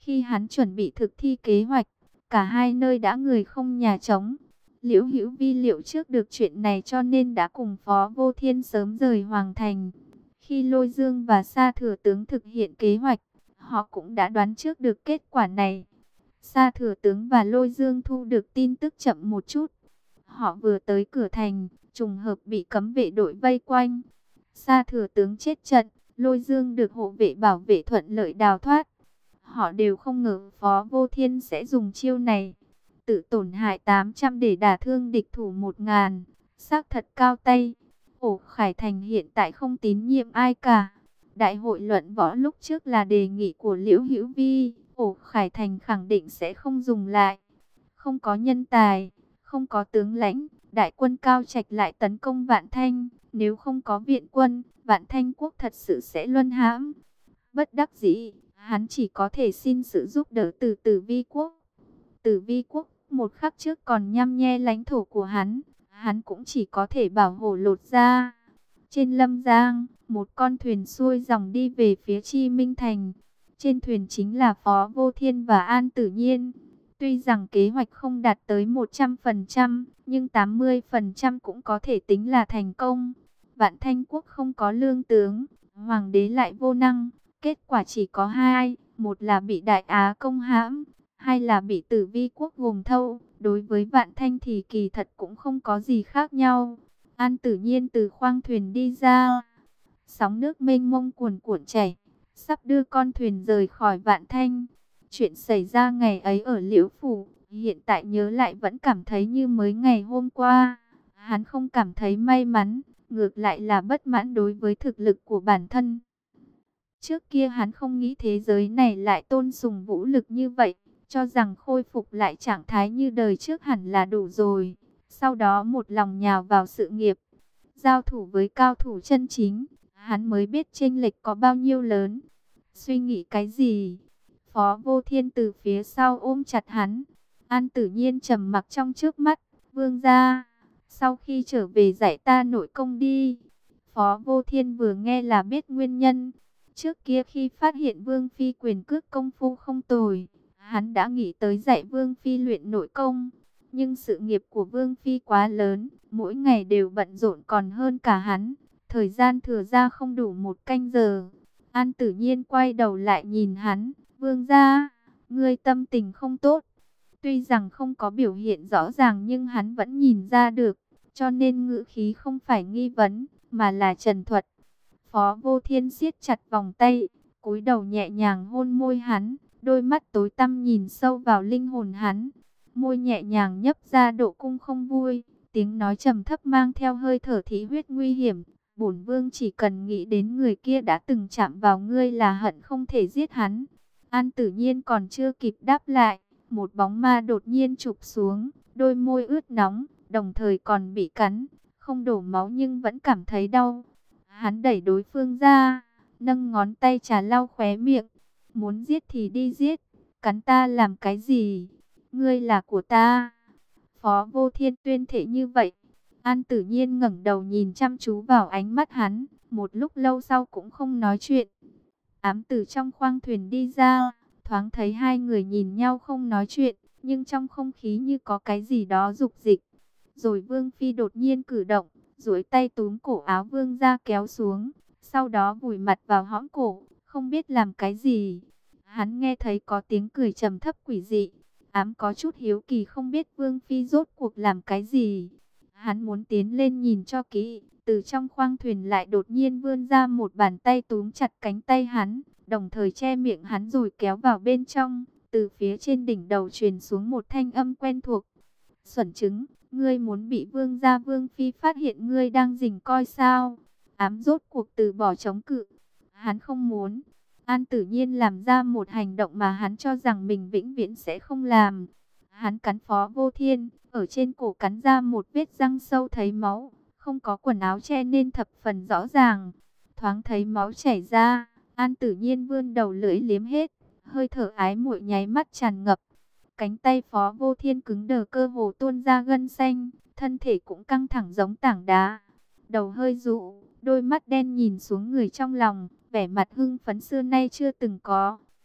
Khi hắn chuẩn bị thực thi kế hoạch, cả hai nơi đã người không nhà trống. Liễu Hữu Vi liệu trước được chuyện này cho nên đã cùng Phó Vô Thiên sớm rời Hoàng Thành. Khi Lôi Dương và Sa Thừa Tướng thực hiện kế hoạch, họ cũng đã đoán trước được kết quả này. Sa Thừa Tướng và Lôi Dương thu được tin tức chậm một chút. Họ vừa tới cửa thành, trùng hợp bị cấm vệ đội vây quanh. Sa Thừa Tướng chết trận, Lôi Dương được hộ vệ bảo vệ thuận lợi đào thoát. Họ đều không ngờ Phó Vô Thiên sẽ dùng chiêu này. Tự tổn hại 800 để đả thương địch thủ 1000. Xác thật cao tay. Ổ Khải Thành hiện tại không tín nhiệm ai cả. Đại hội luận võ lúc trước là đề nghị của Liễu Hữu Vi. Ổ Khải Thành khẳng định sẽ không dùng lại. Không có nhân tài, không có tướng lãnh. Đại quân Cao Trạch lại tấn công Vạn Thanh. Nếu không có viện quân, Vạn Thanh quốc thật sự sẽ luân hãm. Bất đắc dĩ, hắn chỉ có thể xin sự giúp đỡ từ Tử Vi quốc. Tử Vi quốc một khắc trước còn nhăm nhe lãnh thổ của hắn cũng chỉ có thể bảo hộ lột ra. Trên Lâm Giang, một con thuyền xuôi dòng đi về phía Chi Minh Thành. Trên thuyền chính là Phó Vô Thiên và An Tử Nhiên. Tuy rằng kế hoạch không đạt tới 100%, nhưng 80% cũng có thể tính là thành công. Vạn Thanh quốc không có lương tướng, hoàng đế lại vô năng. Kết quả chỉ có hai, một là bị Đại Á công hãm, hai là bị Tử Vi quốc gồm thâu. Đối với Vạn Thanh thì kỳ thật cũng không có gì khác nhau. An Tử Nhiên từ khoang thuyền đi ra. Sóng nước mênh mông cuồn cuộn chảy, sắp đưa con thuyền rời khỏi Vạn Thanh. Chuyện xảy ra ngày ấy ở Liễu Phủ, hiện tại nhớ lại vẫn cảm thấy như mới ngày hôm qua. Hắn không cảm thấy may mắn, ngược lại là bất mãn đối với thực lực của bản thân. Trước kia hắn không nghĩ thế giới này lại tôn sùng vũ lực như vậy, cho rằng khôi phục lại trạng thái như đời trước hẳn là đủ rồi. Sau đó một lòng nhào vào sự nghiệp, giao thủ với cao thủ chân chính, hắn mới biết chênh lệch có bao nhiêu lớn. Suy nghĩ cái gì? Phó Vô Thiên từ phía sau ôm chặt hắn. An Tử Nhiên trầm mặc trong trước mắt. Vương gia, sau khi trở về dạy ta nội công đi. Phó Vô Thiên vừa nghe là biết nguyên nhân. Trước kia khi phát hiện Vương Phi quyền cước công phu không tồi, hắn đã nghĩ tới dạy Vương Phi luyện nội công. Nhưng sự nghiệp của Vương Phi quá lớn, mỗi ngày đều bận rộn còn hơn cả hắn. Thời gian thừa ra không đủ 1 canh giờ. An Tử Nhiên quay đầu lại nhìn hắn. Vương gia, ngươi tâm tình không tốt. Tuy rằng không có biểu hiện rõ ràng nhưng hắn vẫn nhìn ra được. Cho nên ngữ khí không phải nghi vấn, mà là trần thuật. Phó Vô Thiên siết chặt vòng tay, cúi đầu nhẹ nhàng hôn môi hắn. Đôi mắt tối tăm nhìn sâu vào linh hồn hắn. Môi nhẹ nhàng nhấp ra độ cung không vui. Tiếng nói trầm thấp mang theo hơi thở thị huyết nguy hiểm. Bổn vương chỉ cần nghĩ đến người kia đã từng chạm vào ngươi là hận không thể giết hắn. An Tử Nhiên còn chưa kịp đáp lại, một bóng ma đột nhiên chụp xuống, đôi môi ướt nóng, đồng thời còn bị cắn, không đổ máu nhưng vẫn cảm thấy đau. Hắn đẩy đối phương ra, nâng ngón tay trà lau khóe miệng. Muốn giết thì đi giết, cắn ta làm cái gì? Ngươi là của ta. Phó Vô Thiên tuyên thệ như vậy. An Tử Nhiên ngẩng đầu nhìn chăm chú vào ánh mắt hắn, một lúc lâu sau cũng không nói chuyện. Ám Tử trong khoang thuyền đi ra, thoáng thấy hai người nhìn nhau không nói chuyện, nhưng trong không khí như có cái gì đó dục dịch. Rồi Vương Phi đột nhiên cử động, duỗi tay túm cổ áo Vương ra kéo xuống, sau đó vùi mặt vào hõm cổ, không biết làm cái gì. Hắn nghe thấy có tiếng cười trầm thấp quỷ dị, ám có chút hiếu kỳ không biết Vương Phi rốt cuộc làm cái gì. Hắn muốn tiến lên nhìn cho kỹ, từ trong khoang thuyền lại đột nhiên vươn ra một bàn tay túm chặt cánh tay hắn, đồng thời che miệng hắn rồi kéo vào bên trong. Từ phía trên đỉnh đầu truyền xuống một thanh âm quen thuộc. Xuẩn trứng, ngươi muốn bị vương gia Vương Phi phát hiện ngươi đang rình coi sao? Ám rốt cuộc từ bỏ chống cự. Hắn không muốn. An Tử Nhiên làm ra một hành động mà hắn cho rằng mình vĩnh viễn sẽ không làm. Hắn cắn Phó Vô Thiên, ở trên cổ cắn ra một vết răng sâu thấy máu, không có quần áo che nên thập phần rõ ràng. Thoáng thấy máu chảy ra, An Tử Nhiên vươn đầu lưỡi liếm hết, hơi thở ái muội nháy mắt tràn ngập. Cánh tay Phó Vô Thiên cứng đờ cơ hồ tuôn ra gân xanh, thân thể cũng căng thẳng giống tảng đá. Đầu hơi rụ, đôi mắt đen nhìn xuống người trong lòng, vẻ mặt hưng phấn xưa nay chưa từng có.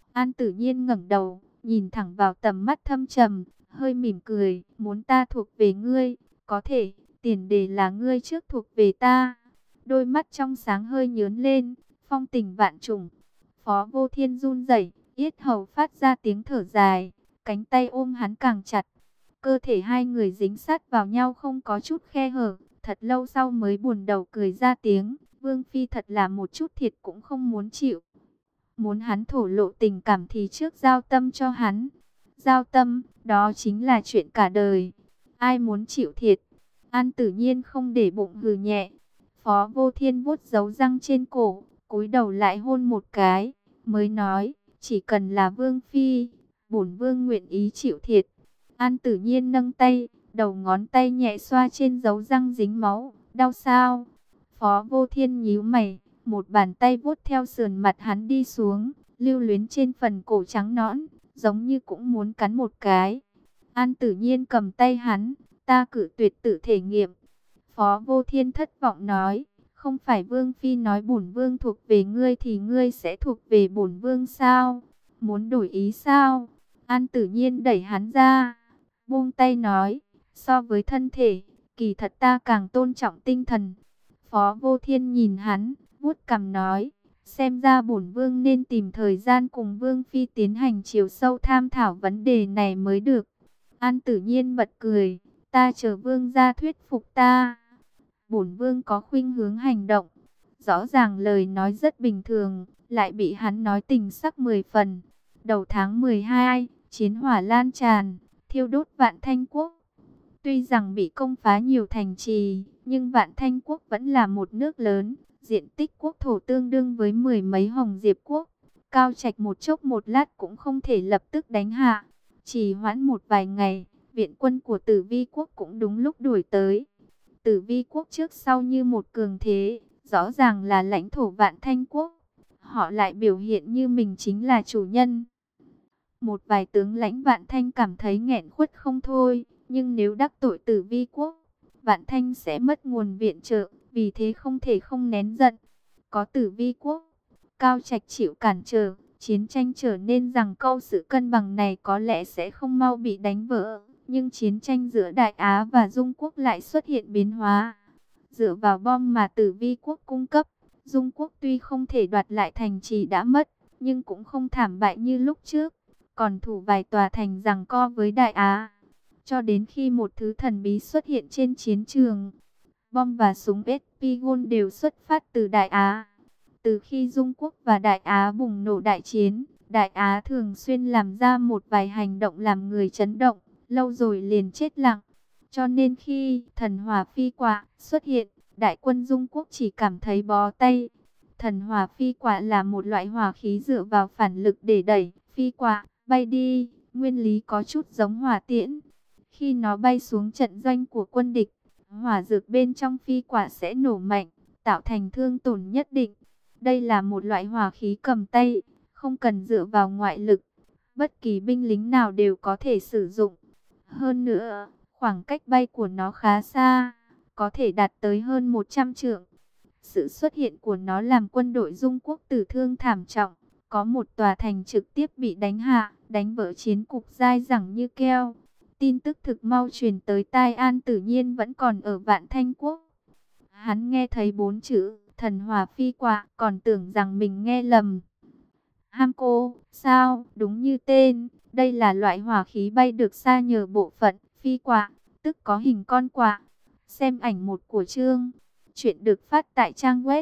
An Tử Nhiên ngẩng đầu, nhìn thẳng vào tầm mắt thâm trầm, hơi mỉm cười, muốn ta thuộc về ngươi, có thể, tiền đề là ngươi trước thuộc về ta. Đôi mắt trong sáng hơi nhướng lên, phong tình vạn trùng. Phó Vô Thiên run rẩy, yết hầu phát ra tiếng thở dài, cánh tay ôm hắn càng chặt. Cơ thể hai người dính sát vào nhau không có chút khe hở, thật lâu sau mới buồn đầu cười ra tiếng. Vương Phi thật là một chút thiệt cũng không muốn chịu. Muốn hắn thổ lộ tình cảm thì trước giao tâm cho hắn. Giao tâm, đó chính là chuyện cả đời. Ai muốn chịu thiệt? An Tử Nhiên không để bụng hừ nhẹ. Phó Vô Thiên vuốt dấu răng trên cổ, cúi đầu lại hôn một cái, mới nói, chỉ cần là Vương Phi, bổn Vương nguyện ý chịu thiệt. An Tử Nhiên nâng tay, đầu ngón tay nhẹ xoa trên dấu răng dính máu, đau sao? Phó Vô Thiên nhíu mày, một bàn tay vuốt theo sườn mặt hắn đi xuống, lưu luyến trên phần cổ trắng nõn, giống như cũng muốn cắn một cái. An Tử Nhiên cầm tay hắn, ta cử tuyệt tự thể nghiệm. Phó Vô Thiên thất vọng nói, không phải Vương Phi nói bổn Vương thuộc về ngươi thì ngươi sẽ thuộc về bổn Vương sao? Muốn đổi ý sao? An Tử Nhiên đẩy hắn ra, buông tay nói, so với thân thể, kỳ thật ta càng tôn trọng tinh thần. Phó Vô Thiên nhìn hắn, vuốt cằm nói, xem ra bổn Vương nên tìm thời gian cùng Vương Phi tiến hành chiều sâu tham thảo vấn đề này mới được. An Tử Nhiên bật cười, ta chờ Vương gia thuyết phục ta. Bổn Vương có khuynh hướng hành động. Rõ ràng lời nói rất bình thường, lại bị hắn nói tình sắc 10 phần. Đầu tháng 12, chiến hỏa lan tràn, thiêu đốt Vạn Thanh Quốc. Tuy rằng bị công phá nhiều thành trì, nhưng Vạn Thanh Quốc vẫn là một nước lớn, diện tích quốc thổ tương đương với mười mấy Hồng Diệp Quốc. Cao Trạch một chốc một lát cũng không thể lập tức đánh hạ. Chỉ hoãn một vài ngày, viện quân của Tử Vi Quốc cũng đúng lúc đuổi tới. Tử Vi Quốc trước sau như một cường thế, rõ ràng là lãnh thổ Vạn Thanh Quốc. Họ lại biểu hiện như mình chính là chủ nhân. Một vài tướng lãnh Vạn Thanh cảm thấy nghẹn khuất không thôi, nhưng nếu đắc tội Tử Vi Quốc, Vạn Thanh sẽ mất nguồn viện trợ, vì thế không thể không nén giận. Có Tử Vi Quốc, Cao Trạch chịu cản trở, chiến tranh trở nên rằng câu sự cân bằng này có lẽ sẽ không mau bị đánh vỡ. Nhưng chiến tranh giữa Đại Á và Dung Quốc lại xuất hiện biến hóa. Dựa vào bom mà Tử Vi Quốc cung cấp, Dung Quốc tuy không thể đoạt lại thành trì đã mất, nhưng cũng không thảm bại như lúc trước, còn thủ vài tòa thành giằng co với Đại Á. Cho đến khi một thứ thần bí xuất hiện trên chiến trường, bom và súng Espigon đều xuất phát từ Đại Á. Từ khi Dung Quốc và Đại Á bùng nổ đại chiến, Đại Á thường xuyên làm ra một vài hành động làm người chấn động, lâu rồi liền chết lặng. Cho nên khi thần hỏa phi quả xuất hiện, đại quân Dung Quốc chỉ cảm thấy bó tay. Thần hỏa phi quả là một loại hỏa khí dựa vào phản lực để đẩy phi quả bay đi, nguyên lý có chút giống hỏa tiễn. Khi nó bay xuống trận doanh của quân địch, hỏa dược bên trong phi quả sẽ nổ mạnh, tạo thành thương tổn nhất định. Đây là một loại hỏa khí cầm tay, không cần dựa vào ngoại lực, bất kỳ binh lính nào đều có thể sử dụng. Hơn nữa, khoảng cách bay của nó khá xa, có thể đạt tới hơn 100 trượng. Sự xuất hiện của nó làm quân đội Dung Quốc tử thương thảm trọng, có một tòa thành trực tiếp bị đánh hạ, đánh vỡ chiến cục dai dẳng như keo. Tin tức thực mau truyền tới tai An Tử Nhiên vẫn còn ở Vạn Thanh Quốc. Hắn nghe thấy 4 chữ thần hỏa phi quả, còn tưởng rằng mình nghe lầm. Ham cô, sao, đúng như tên, đây là loại hỏa khí bay được xa nhờ bộ phận phi quả, tức có hình con quạ. Xem ảnh một của chương. Chuyện được phát tại trang web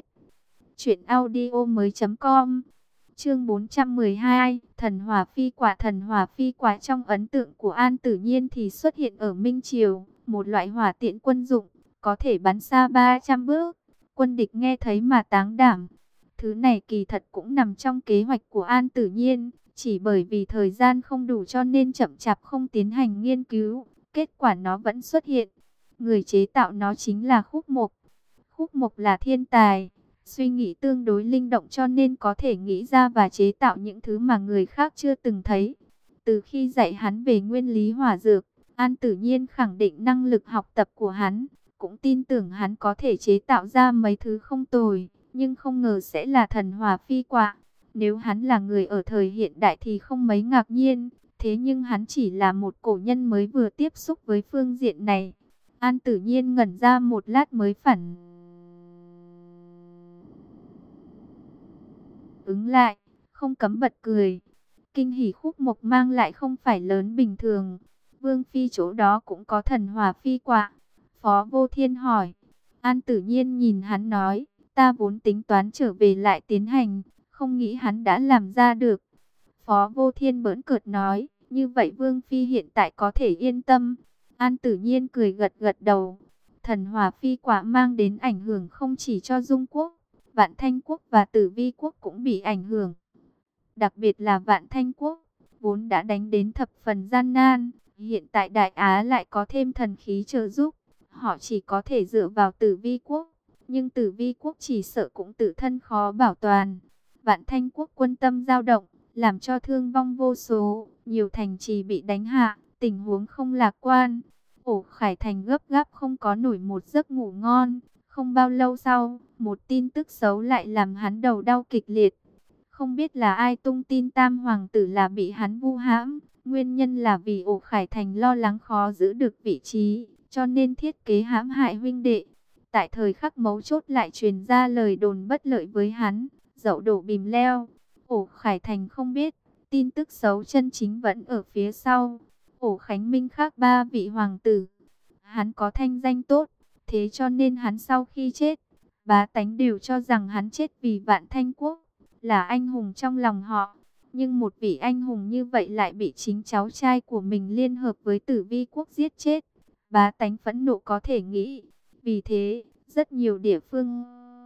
truyệnaudiomoi.com. Chương 412, thần hỏa phi quả. Thần hỏa phi quả trong ấn tượng của An Tử Nhiên thì xuất hiện ở Minh Triều, một loại hỏa tiễn quân dụng, có thể bắn xa 300 bước. Quân địch nghe thấy mà táng đảm. Thứ này kỳ thật cũng nằm trong kế hoạch của An Tử Nhiên, chỉ bởi vì thời gian không đủ cho nên chậm chạp không tiến hành nghiên cứu. Kết quả nó vẫn xuất hiện. Người chế tạo nó chính là Khúc Mộc. Khúc Mộc là thiên tài, suy nghĩ tương đối linh động cho nên có thể nghĩ ra và chế tạo những thứ mà người khác chưa từng thấy. Từ khi dạy hắn về nguyên lý hỏa dược, An Tử Nhiên khẳng định năng lực học tập của hắn, cũng tin tưởng hắn có thể chế tạo ra mấy thứ không tồi, nhưng không ngờ sẽ là thần hỏa phi quả. Nếu hắn là người ở thời hiện đại thì không mấy ngạc nhiên. Thế nhưng hắn chỉ là một cổ nhân mới vừa tiếp xúc với phương diện này. An Tử Nhiên ngẩn ra một lát mới phản ứng lại, không cấm bật cười. Kinh hỉ Khúc Mộc mang lại không phải lớn bình thường. Vương phi chỗ đó cũng có thần hỏa phi quả. Phó Vô Thiên hỏi. An Tử Nhiên nhìn hắn nói, ta vốn tính toán trở về lại tiến hành, không nghĩ hắn đã làm ra được. Phó Vô Thiên bỡn cợt nói, như vậy Vương phi hiện tại có thể yên tâm. An Tử Nhiên cười gật gật đầu. Thần hỏa phi quả mang đến ảnh hưởng không chỉ cho Dung Quốc, Vạn Thanh Quốc và Tử Vi Quốc cũng bị ảnh hưởng. Đặc biệt là Vạn Thanh Quốc, vốn đã đánh đến thập phần gian nan, hiện tại Đại Á lại có thêm thần khí trợ giúp. Họ chỉ có thể dựa vào Tử Vi Quốc, nhưng Tử Vi Quốc chỉ sợ cũng tự thân khó bảo toàn. Vạn Thanh Quốc quân tâm dao động, làm cho thương vong vô số, nhiều thành trì bị đánh hạ, tình huống không lạc quan. Ổ Khải Thành gấp gáp không có nổi một giấc ngủ ngon. Không bao lâu sau, một tin tức xấu lại làm hắn đầu đau kịch liệt. Không biết là ai tung tin Tam Hoàng tử là bị hắn vu hãm. Nguyên nhân là vì Ổ Khải Thành lo lắng khó giữ được vị trí, cho nên thiết kế hãm hại huynh đệ. Tại thời khắc mấu chốt lại truyền ra lời đồn bất lợi với hắn, dậu đổ bìm leo. Ổ Khải Thành không biết, tin tức xấu chân chính vẫn ở phía sau. Ổ Khánh Minh khác ba vị hoàng tử. Hắn có thanh danh tốt, thế cho nên hắn sau khi chết, bá tánh đều cho rằng hắn chết vì Vạn Thanh Quốc, là anh hùng trong lòng họ. Nhưng một vị anh hùng như vậy lại bị chính cháu trai của mình liên hợp với Tử Vi Quốc giết chết. Bá tánh phẫn nộ có thể nghĩ. Vì thế, rất nhiều địa phương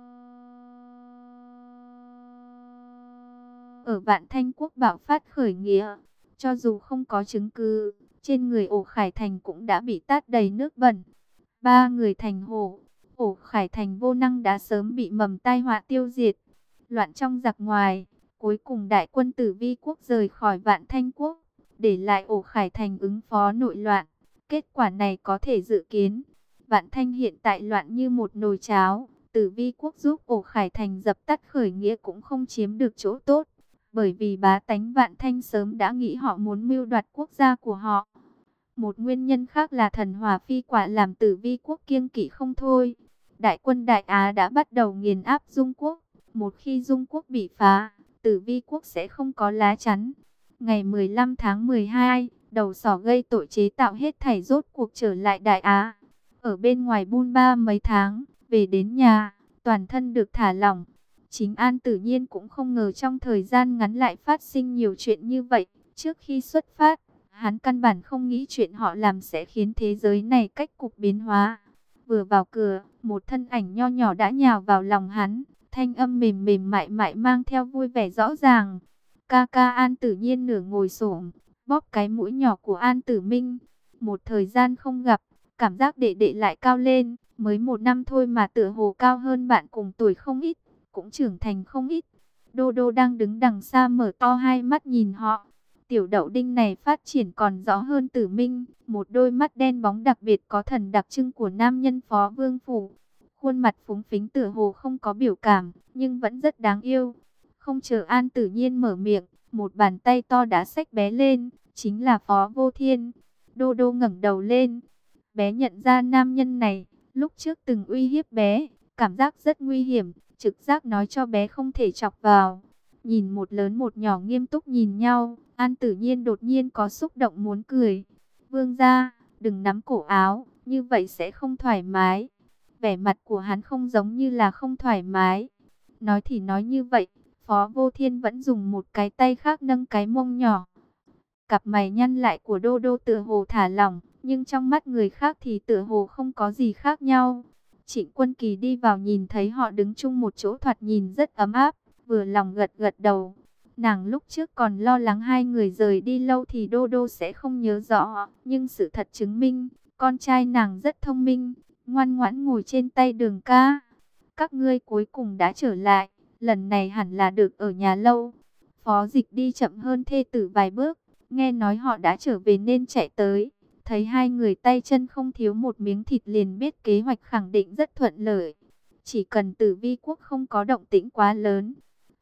ở Vạn Thanh Quốc bạo phát khởi nghĩa. Cho dù không có chứng cứ, trên người Ổ Khải Thành cũng đã bị tát đầy nước bẩn. Ba người thành hổ, Ổ Khải Thành vô năng đã sớm bị mầm tai họa tiêu diệt. Loạn trong giặc ngoài, cuối cùng đại quân Tử Vi Quốc rời khỏi Vạn Thanh Quốc, để lại Ổ Khải Thành ứng phó nội loạn. Kết quả này có thể dự kiến. Vạn Thanh hiện tại loạn như một nồi cháo. Tử Vi Quốc giúp Ổ Khải Thành dập tắt khởi nghĩa cũng không chiếm được chỗ tốt. Bởi vì bá tánh Vạn Thanh sớm đã nghĩ họ muốn mưu đoạt quốc gia của họ. Một nguyên nhân khác là thần hỏa phi quả làm Tử Vi Quốc kiêng kỵ không thôi. Đại quân Đại Á đã bắt đầu nghiền áp Dung Quốc. Một khi Dung Quốc bị phá, Tử Vi Quốc sẽ không có lá chắn. Ngày 15 tháng 12, đầu sỏ gây tội chế tạo hết thảy rốt cuộc trở lại Đại Á. Ở bên ngoài bôn ba mấy tháng, về đến nhà, toàn thân được thả lỏng. Chính An Tử Nhiên cũng không ngờ trong thời gian ngắn lại phát sinh nhiều chuyện như vậy. Trước khi xuất phát, hắn căn bản không nghĩ chuyện họ làm sẽ khiến thế giới này cách cục biến hóa. Vừa vào cửa, một thân ảnh nho nhỏ đã nhào vào lòng hắn. Thanh âm mềm mềm mại mại mang theo vui vẻ rõ ràng. Ca ca. An Tử Nhiên nửa ngồi xổm, bóp cái mũi nhỏ của An Tử Minh. Một thời gian không gặp, cảm giác đệ đệ lại cao lên. Mới 1 năm thôi mà tựa hồ cao hơn bạn cùng tuổi không ít, cũng trưởng thành không ít. Đô Đô đang đứng đằng xa mở to hai mắt nhìn họ. Tiểu đậu đinh này phát triển còn rõ hơn Tử Minh. Một đôi mắt đen bóng đặc biệt có thần đặc trưng của nam nhân Phó Vương Phủ. Khuôn mặt phúng phính tựa hồ không có biểu cảm, nhưng vẫn rất đáng yêu. Không chờ An Tử Nhiên mở miệng, một bàn tay to đã xách bé lên, chính là Phó Vô Thiên. Đô Đô ngẩng đầu lên, bé nhận ra nam nhân này, lúc trước từng uy hiếp bé, cảm giác rất nguy hiểm, trực giác nói cho bé không thể chọc vào. Nhìn một lớn một nhỏ nghiêm túc nhìn nhau, An Tử Nhiên đột nhiên có xúc động muốn cười. Vương gia, đừng nắm cổ áo, như vậy sẽ không thoải mái. Vẻ mặt của hắn không giống như là không thoải mái. Nói thì nói như vậy, Phó Vô Thiên vẫn dùng một cái tay khác nâng cái mông nhỏ. Cặp mày nhăn lại của Đô Đô tựa hồ thả lỏng, nhưng trong mắt người khác thì tựa hồ không có gì khác nhau. Trịnh Quân Kỳ đi vào nhìn thấy họ đứng chung một chỗ thoạt nhìn rất ấm áp, vừa lòng gật gật đầu. Nàng lúc trước còn lo lắng hai người rời đi lâu thì Đô Đô sẽ không nhớ rõ, nhưng sự thật chứng minh, con trai nàng rất thông minh, ngoan ngoãn ngồi trên tay Đường ca. Các ngươi cuối cùng đã trở lại, lần này hẳn là được ở nhà lâu. Phó Dịch đi chậm hơn thê tử vài bước, nghe nói họ đã trở về nên chạy tới. Thấy hai người tay chân không thiếu một miếng thịt liền biết kế hoạch khẳng định rất thuận lợi. Chỉ cần Tử Vi Quốc không có động tĩnh quá lớn,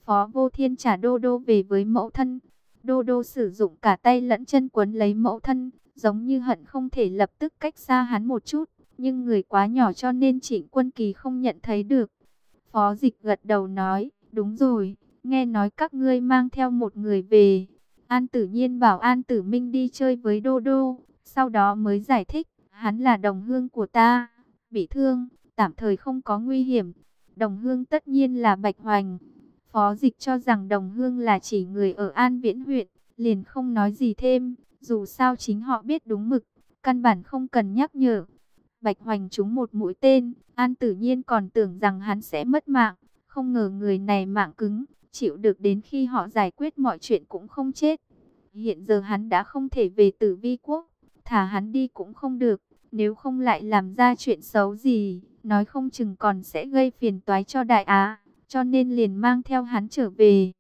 Phó Vô Thiên trả Đô Đô về với mẫu thân. Đô Đô sử dụng cả tay lẫn chân quấn lấy mẫu thân, giống như hận không thể lập tức cách xa hắn một chút, nhưng người quá nhỏ cho nên Trịnh Quân Kỳ không nhận thấy được. Phó Dịch gật đầu nói, đúng rồi, nghe nói các ngươi mang theo một người về. An Tử Nhiên bảo An Tử Minh đi chơi với Đô Đô, sau đó mới giải thích, hắn là đồng hương của ta, bị thương, tạm thời không có nguy hiểm. Đồng hương tất nhiên là Bạch Hoành. Phó Dịch cho rằng đồng hương là chỉ người ở An Viễn huyện, liền không nói gì thêm, dù sao chính họ biết đúng mực, căn bản không cần nhắc nhở. Bạch Hoành trúng một mũi tên, An Tử Nhiên còn tưởng rằng hắn sẽ mất mạng, không ngờ người này mạng cứng, chịu được đến khi họ giải quyết mọi chuyện cũng không chết. Hiện giờ hắn đã không thể về Tử Vi quốc, thả hắn đi cũng không được, nếu không lại làm ra chuyện xấu gì, nói không chừng còn sẽ gây phiền toái cho Đại Á, cho nên liền mang theo hắn trở về.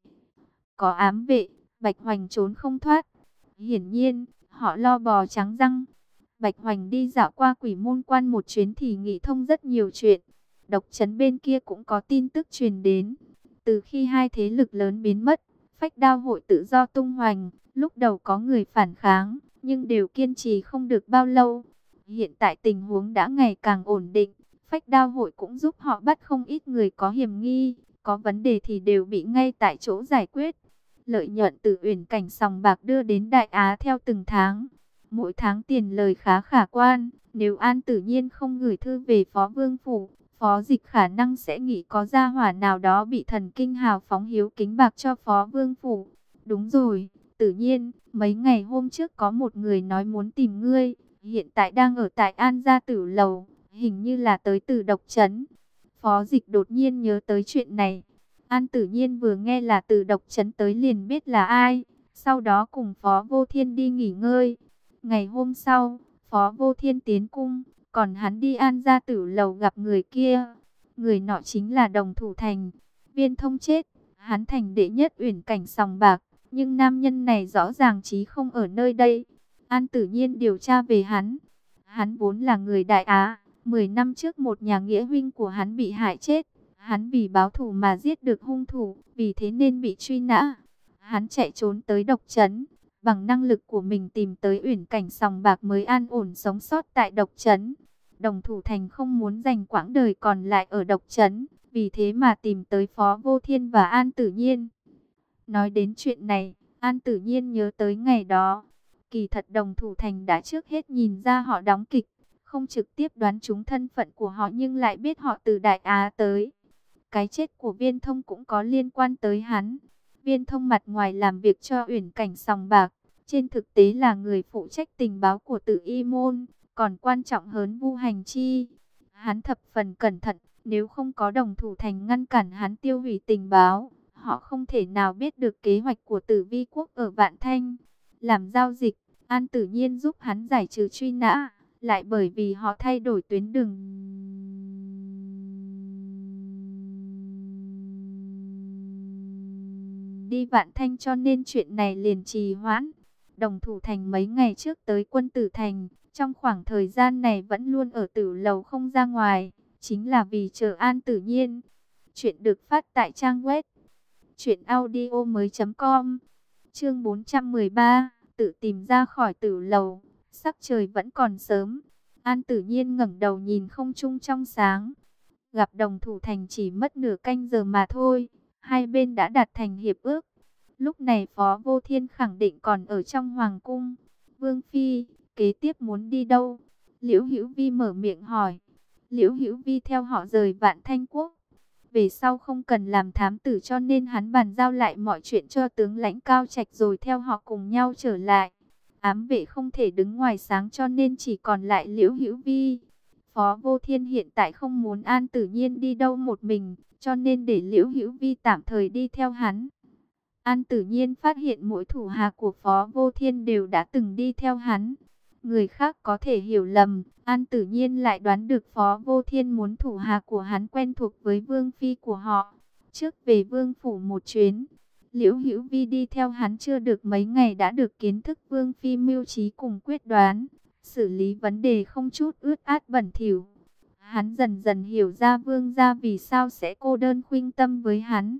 Có ám vệ, Bạch Hoành trốn không thoát. Hiển nhiên, họ lo bò trắng răng. Bạch Hoành đi dạo qua Quỷ Môn Quan một chuyến thì nghĩ thông rất nhiều chuyện. Độc trấn bên kia cũng có tin tức truyền đến. Từ khi hai thế lực lớn biến mất, Phách Đao hội tự do tung hoành, lúc đầu có người phản kháng, nhưng đều kiên trì không được bao lâu. Hiện tại tình huống đã ngày càng ổn định, Phách Đao hội cũng giúp họ bắt không ít người có hiểm nghi, có vấn đề thì đều bị ngay tại chỗ giải quyết. Lợi nhuận từ uyển cảnh sòng bạc đưa đến Đại Á theo từng tháng. Mỗi tháng tiền lời khá khả quan, nếu An Tử Nhiên không gửi thư về Phó Vương Phủ, Phó Dịch khả năng sẽ nghĩ có gia hỏa nào đó bị thần kinh hào phóng hiếu kính bạc cho Phó Vương Phủ. Đúng rồi, Tử Nhiên, mấy ngày hôm trước có một người nói muốn tìm ngươi, hiện tại đang ở tại An Gia Tử Lầu, hình như là tới từ Độc Trấn. Phó Dịch đột nhiên nhớ tới chuyện này. An Tử Nhiên vừa nghe là từ Độc Trấn tới liền biết là ai, sau đó cùng Phó Vô Thiên đi nghỉ ngơi. Ngày hôm sau, Phó Vô Thiên tiến cung, còn hắn đi An Gia Tử Lầu gặp người kia. Người nọ chính là Đồng Thủ Thành. Viên Thông chết, hắn thành đệ nhất uyển cảnh sòng bạc, nhưng nam nhân này rõ ràng chí không ở nơi đây. An Tử Nhiên điều tra về hắn. Hắn vốn là người Đại Á, 10 năm trước một nhà nghĩa huynh của hắn bị hại chết. Hắn vì báo thù mà giết được hung thủ, vì thế nên bị truy nã. Hắn chạy trốn tới Độc Trấn, bằng năng lực của mình tìm tới uyển cảnh sòng bạc mới an ổn sống sót tại Độc Trấn. Đồng Thủ Thành không muốn dành quãng đời còn lại ở Độc Trấn, vì thế mà tìm tới Phó Vô Thiên và An Tử Nhiên. Nói đến chuyện này, An Tử Nhiên nhớ tới ngày đó. Kỳ thật Đồng Thủ Thành đã trước hết nhìn ra họ đóng kịch, không trực tiếp đoán trúng thân phận của họ nhưng lại biết họ từ Đại Á tới. Cái chết của Viên Thông cũng có liên quan tới hắn. Viên Thông mặt ngoài làm việc cho uyển cảnh sòng bạc, trên thực tế là người phụ trách tình báo của Tử Y môn, còn quan trọng hơn Vu Hành Chi. Hắn thập phần cẩn thận, nếu không có Đồng Thủ Thành ngăn cản hắn tiêu hủy tình báo, họ không thể nào biết được kế hoạch của Tử Vi quốc ở Vạn Thanh. Làm giao dịch, An Tử Nhiên giúp hắn giải trừ truy nã, lại bởi vì họ thay đổi tuyến đường đi Vạn Thanh cho nên chuyện này liền trì hoãn. Đồng Thủ Thành mấy ngày trước tới Quân Tử Thành, trong khoảng thời gian này vẫn luôn ở Tử Lầu không ra ngoài, chính là vì chờ An Tử Nhiên. Chuyện được phát tại trang web truyệnaudiomoi.com. Chương 413, tự tìm ra khỏi Tử Lầu. Sắc trời vẫn còn sớm. An Tử Nhiên ngẩng đầu nhìn không trung trong sáng. Gặp Đồng Thủ Thành chỉ mất nửa canh giờ mà thôi. Hai bên đã đạt thành hiệp ước. Lúc này Phó Vô Thiên khẳng định còn ở trong hoàng cung. Vương Phi, kế tiếp muốn đi đâu? Liễu Hữu Vi mở miệng hỏi. Liễu Hữu Vi theo họ rời Vạn Thanh quốc. Về sau không cần làm thám tử cho nên hắn bàn giao lại mọi chuyện cho tướng lãnh Cao Trạch rồi theo họ cùng nhau trở lại. Ám vệ không thể đứng ngoài sáng cho nên chỉ còn lại Liễu Hữu Vi. Phó Vô Thiên hiện tại không muốn An Tử Nhiên đi đâu một mình, cho nên để Liễu Hữu Vi tạm thời đi theo hắn. An Tử Nhiên phát hiện mỗi thủ hạ của Phó Vô Thiên đều đã từng đi theo hắn. Người khác có thể hiểu lầm, An Tử Nhiên lại đoán được Phó Vô Thiên muốn thủ hạ của hắn quen thuộc với Vương Phi của họ. Trước về Vương Phủ một chuyến, Liễu Hữu Vi đi theo hắn chưa được mấy ngày đã được kiến thức Vương Phi mưu trí cùng quyết đoán, xử lý vấn đề không chút ướt át bẩn thỉu. Hắn dần dần hiểu ra Vương gia vì sao sẽ cô đơn khuynh tâm với hắn.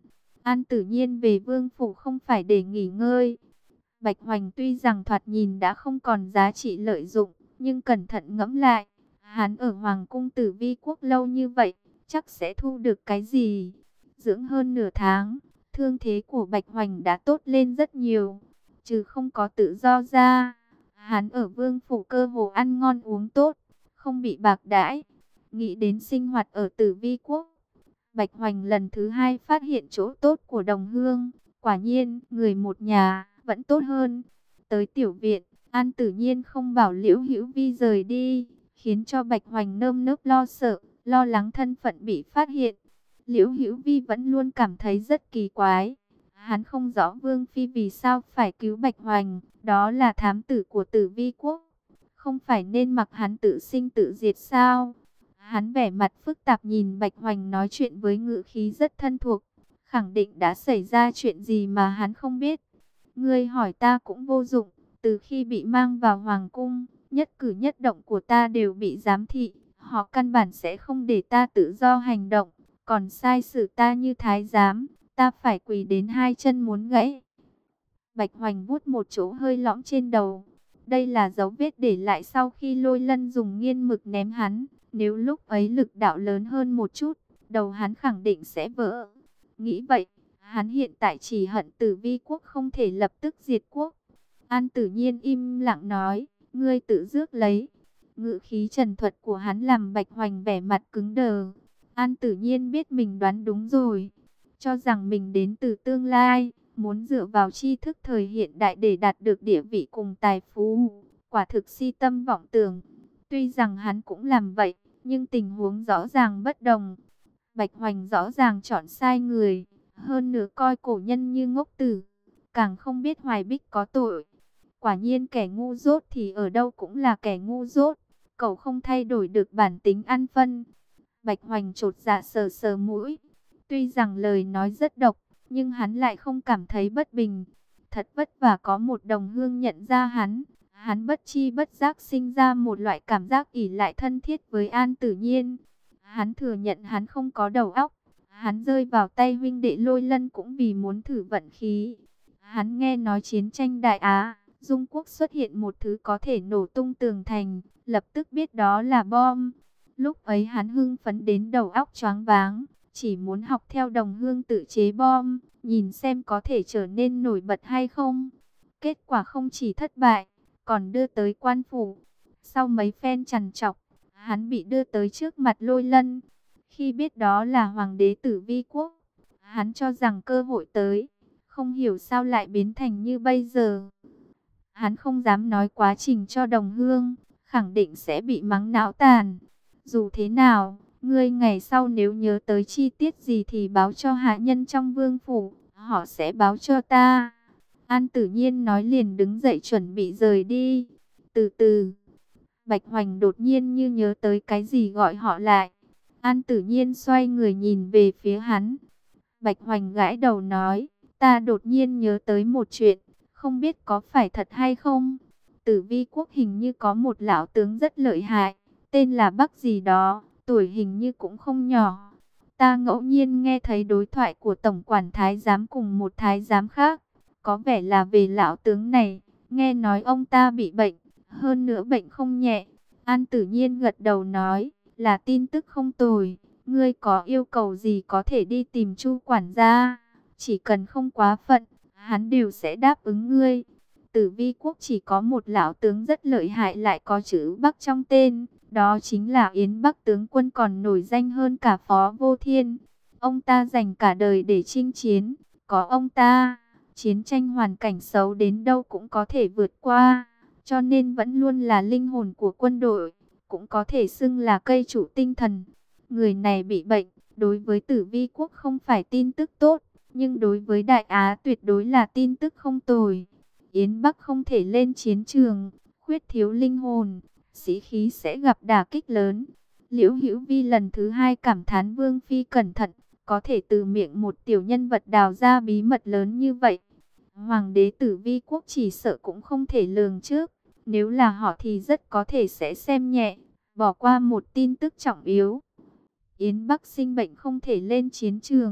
An Tử Nhiên về vương phủ không phải để nghỉ ngơi. Bạch Hoành tuy rằng thoạt nhìn đã không còn giá trị lợi dụng, nhưng cẩn thận ngẫm lại, hắn ở Hoàng cung Tử Vi quốc lâu như vậy, chắc sẽ thu được cái gì? Dưỡng hơn nửa tháng, thương thế của Bạch Hoành đã tốt lên rất nhiều, trừ không có tự do ra, hắn ở vương phủ cơ hồ ăn ngon uống tốt, không bị bạc đãi. Nghĩ đến sinh hoạt ở Tử Vi quốc, Bạch Hoành lần thứ hai phát hiện chỗ tốt của đồng hương. Quả nhiên, người một nhà vẫn tốt hơn. Tới tiểu viện, An Tử Nhiên không bảo Liễu Hữu Vi rời đi, khiến cho Bạch Hoành nơm nớp lo sợ, lo lắng thân phận bị phát hiện. Liễu Hữu Vi vẫn luôn cảm thấy rất kỳ quái. Hắn không rõ Vương Phi vì sao phải cứu Bạch Hoành, đó là thám tử của Tử Vi quốc. Không phải nên mặc hắn tự sinh tự diệt sao? Hắn vẻ mặt phức tạp nhìn Bạch Hoành nói chuyện với ngữ khí rất thân thuộc, khẳng định đã xảy ra chuyện gì mà hắn không biết. Ngươi hỏi ta cũng vô dụng, từ khi bị mang vào hoàng cung, nhất cử nhất động của ta đều bị giám thị, họ căn bản sẽ không để ta tự do hành động, còn sai xử ta như thái giám, ta phải quỳ đến hai chân muốn gãy. Bạch Hoành vuốt một chỗ hơi lõm trên đầu. Đây là dấu vết để lại sau khi Lôi Lân dùng nghiên mực ném hắn. Nếu lúc ấy lực đạo lớn hơn một chút, đầu hắn khẳng định sẽ vỡ. Nghĩ vậy, hắn hiện tại chỉ hận Tử Vi quốc không thể lập tức diệt quốc. An Tử Nhiên im lặng nói, ngươi tự rước lấy. Ngữ khí trần thuật của hắn làm Bạch Hoành vẻ mặt cứng đờ. An Tử Nhiên biết mình đoán đúng rồi, cho rằng mình đến từ tương lai, muốn dựa vào tri thức thời hiện đại để đạt được địa vị cùng tài phú, quả thực si tâm vọng tưởng. Tuy rằng hắn cũng làm vậy, nhưng tình huống rõ ràng bất đồng. Bạch Hoành rõ ràng chọn sai người, hơn nữa coi cổ nhân như ngốc tử, càng không biết Hoài Bích có tội. Quả nhiên kẻ ngu dốt thì ở đâu cũng là kẻ ngu dốt, cậu không thay đổi được bản tính ăn phân. Bạch Hoành chột dạ sờ sờ mũi, tuy rằng lời nói rất độc, nhưng hắn lại không cảm thấy bất bình. Thật vất vả có một đồng hương nhận ra hắn bất chi bất giác sinh ra một loại cảm giác ỷ lại thân thiết với An Tử Nhiên. Hắn thừa nhận hắn không có đầu óc, hắn rơi vào tay huynh đệ Lôi Lân cũng vì muốn thử vận khí. Hắn nghe nói chiến tranh Đại Á, Dung Quốc xuất hiện một thứ có thể nổ tung tường thành, lập tức biết đó là bom. Lúc ấy hắn hưng phấn đến đầu óc choáng váng, chỉ muốn học theo đồng hương tự chế bom, nhìn xem có thể trở nên nổi bật hay không. Kết quả không chỉ thất bại, còn đưa tới quan phủ. Sau mấy phen trằn trọc, hắn bị đưa tới trước mặt Lôi Lân. Khi biết đó là hoàng đế Tử Vi quốc, hắn cho rằng cơ hội tới, không hiểu sao lại biến thành như bây giờ. Hắn không dám nói quá trình cho đồng hương, khẳng định sẽ bị mắng não tàn. Dù thế nào, ngươi ngày sau nếu nhớ tới chi tiết gì thì báo cho hạ nhân trong vương phủ, họ sẽ báo cho ta. An Tử Nhiên nói liền đứng dậy chuẩn bị rời đi. Từ từ, Bạch Hoành đột nhiên như nhớ tới cái gì gọi họ lại. An Tử Nhiên xoay người nhìn về phía hắn. Bạch Hoành gãi đầu nói, ta đột nhiên nhớ tới một chuyện, không biết có phải thật hay không. Tử Vi quốc hình như có một lão tướng rất lợi hại, tên là Bắc gì đó, tuổi hình như cũng không nhỏ. Ta ngẫu nhiên nghe thấy đối thoại của tổng quản thái giám cùng một thái giám khác, có vẻ là về lão tướng này. Nghe nói ông ta bị bệnh, hơn nữa bệnh không nhẹ. An Tử Nhiên gật đầu nói, là tin tức không tồi. Ngươi có yêu cầu gì có thể đi tìm Chu quản gia, chỉ cần không quá phận, hắn đều sẽ đáp ứng ngươi. Tử Vi quốc chỉ có một lão tướng rất lợi hại lại có chữ Bắc trong tên, đó chính là Yến Bắc tướng quân, còn nổi danh hơn cả Phó Vô Thiên. Ông ta dành cả đời để chinh chiến, có ông ta, chiến tranh hoàn cảnh xấu đến đâu cũng có thể vượt qua, cho nên vẫn luôn là linh hồn của quân đội, cũng có thể xưng là cây trụ tinh thần. Người này bị bệnh, đối với Tử Vi quốc không phải tin tức tốt, nhưng đối với Đại Á tuyệt đối là tin tức không tồi. Yến Bắc không thể lên chiến trường, khuyết thiếu linh hồn, sĩ khí sẽ gặp đả kích lớn. Liễu Hữu Vi lần thứ hai cảm thán Vương Phi cẩn thận, có thể từ miệng một tiểu nhân vật đào ra bí mật lớn như vậy. Hoàng đế Tử Vi quốc chỉ sợ cũng không thể lường trước, nếu là họ thì rất có thể sẽ xem nhẹ, bỏ qua một tin tức trọng yếu. Yến Bắc sinh bệnh không thể lên chiến trường,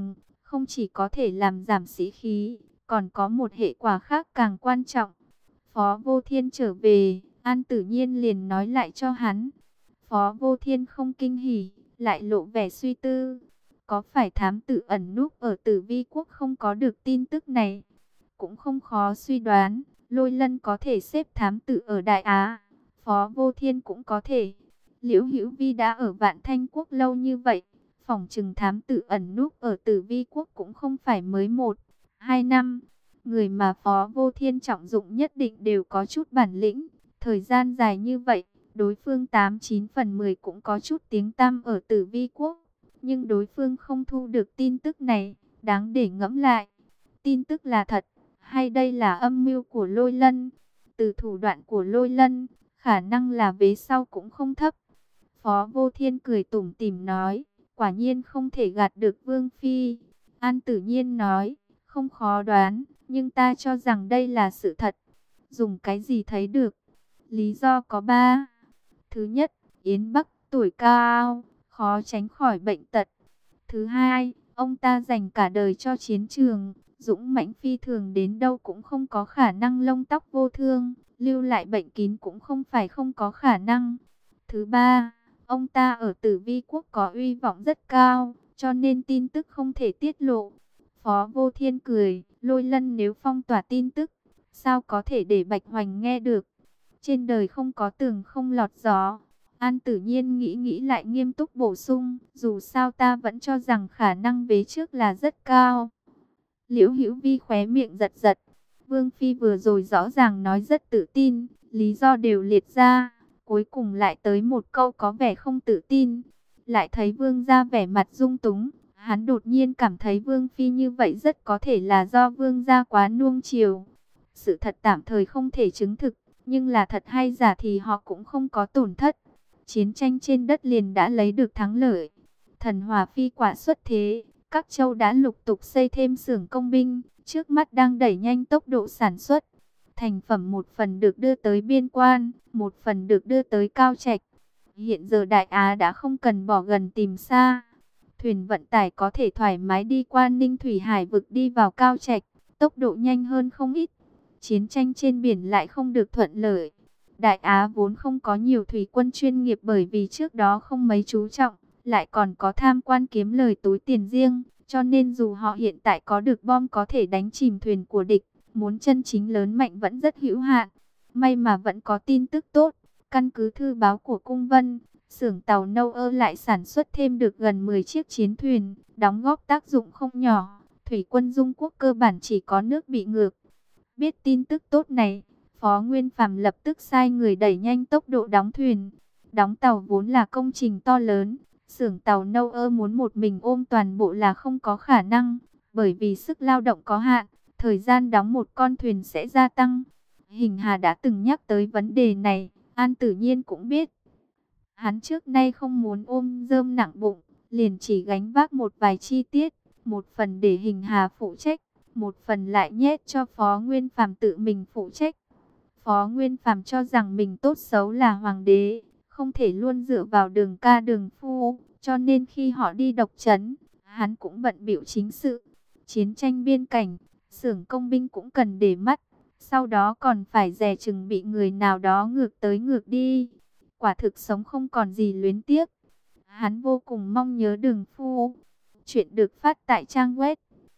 không chỉ có thể làm giảm sĩ khí, còn có một hệ quả khác càng quan trọng. Phó Vô Thiên trở về, An Tử Nhiên liền nói lại cho hắn. Phó Vô Thiên không kinh hỉ, lại lộ vẻ suy tư. Có phải thám tử ẩn núp ở Tử Vi Quốc không có được tin tức này? Cũng không khó suy đoán, Lôi Lân có thể xếp thám tử ở Đại Á, Phó Vô Thiên cũng có thể. Liễu Hữu Vi đã ở Vạn Thanh Quốc lâu như vậy, phỏng chừng thám tử ẩn núp ở Tử Vi Quốc cũng không phải mới 1, 2 năm. Người mà Phó Vô Thiên trọng dụng nhất định đều có chút bản lĩnh. Thời gian dài như vậy, đối phương 89/10 cũng có chút tiếng tăm ở Tử Vi Quốc. Nhưng đối phương không thu được tin tức này, đáng để ngẫm lại. Tin tức là thật, hay đây là âm mưu của Lôi Lân? Từ thủ đoạn của Lôi Lân, khả năng là vế sau cũng không thấp. Phó Vô Thiên cười tủm tỉm nói, quả nhiên không thể gạt được Vương Phi. An Tử Nhiên nói, không khó đoán, nhưng ta cho rằng đây là sự thật. Dùng cái gì thấy được? Lý do có 3. Thứ nhất, Yến Bắc tuổi cao, khó tránh khỏi bệnh tật. Thứ hai, ông ta dành cả đời cho chiến trường, dũng mãnh phi thường đến đâu cũng không có khả năng lông tóc vô thương, lưu lại bệnh kín cũng không phải không có khả năng. Thứ ba, ông ta ở Tử Vi Quốc có uy vọng rất cao, cho nên tin tức không thể tiết lộ. Phó Vô Thiên cười, Lôi Lân nếu phong tỏa tin tức, sao có thể để Bạch Hoành nghe được? Trên đời không có tường không lọt gió. An Tử Nhiên nghĩ lại nghiêm túc bổ sung, dù sao ta vẫn cho rằng khả năng vế trước là rất cao. Liễu Hữu Vi khóe miệng giật giật. Vương Phi vừa rồi rõ ràng nói rất tự tin, lý do đều liệt ra, cuối cùng lại tới một câu có vẻ không tự tin. Lại thấy Vương gia vẻ mặt dung túng, hắn đột nhiên cảm thấy Vương Phi như vậy rất có thể là do Vương gia quá nuông chiều. Sự thật tạm thời không thể chứng thực, nhưng là thật hay giả thì họ cũng không có tổn thất. Chiến tranh trên đất liền đã lấy được thắng lợi. Thần Hòa Phi quả xuất thế, các châu đã lục tục xây thêm xưởng công binh, trước mắt đang đẩy nhanh tốc độ sản xuất. Thành phẩm một phần được đưa tới biên quan, một phần được đưa tới Cao Trạch. Hiện giờ Đại Á đã không cần bỏ gần tìm xa. Thuyền vận tải có thể thoải mái đi qua Ninh Thủy Hải vực đi vào Cao Trạch, tốc độ nhanh hơn không ít. Chiến tranh trên biển lại không được thuận lợi. Đại Á vốn không có nhiều thủy quân chuyên nghiệp bởi vì trước đó không mấy chú trọng, lại còn có tham quan kiếm lời túi tiền riêng, cho nên dù họ hiện tại có được bom có thể đánh chìm thuyền của địch, muốn chân chính lớn mạnh vẫn rất hữu hạn. May mà vẫn có tin tức tốt, căn cứ thư báo của Cung Vân, xưởng tàu Nâu Ơ lại sản xuất thêm được gần 10 chiếc chiến thuyền, đóng góp tác dụng không nhỏ. Thủy quân Dung Quốc cơ bản chỉ có nước bị ngược. Biết tin tức tốt này, Phó Nguyên Phàm lập tức sai người đẩy nhanh tốc độ đóng thuyền. Đóng tàu vốn là công trình to lớn, xưởng tàu Nâu Ơ muốn một mình ôm toàn bộ là không có khả năng, bởi vì sức lao động có hạn, thời gian đóng một con thuyền sẽ gia tăng. Hình Hà đã từng nhắc tới vấn đề này, An Tử Nhiên cũng biết. Hắn trước nay không muốn ôm rơm nặng bụng, liền chỉ gánh vác một vài chi tiết, một phần để Hình Hà phụ trách, một phần lại nhét cho Phó Nguyên Phàm tự mình phụ trách. Phó Nguyên Phàm cho rằng mình tốt xấu là hoàng đế, không thể luôn dựa vào Đường Ca Đường Phu, cho nên khi họ đi độc trấn, hắn cũng bận bịu chính sự. Chiến tranh biên cảnh, xưởng công binh cũng cần để mắt, sau đó còn phải dè chừng bị người nào đó ngược tới ngược đi. Quả thực sống không còn gì luyến tiếc. Hắn vô cùng mong nhớ Đường Phu. Chuyện được phát tại trang web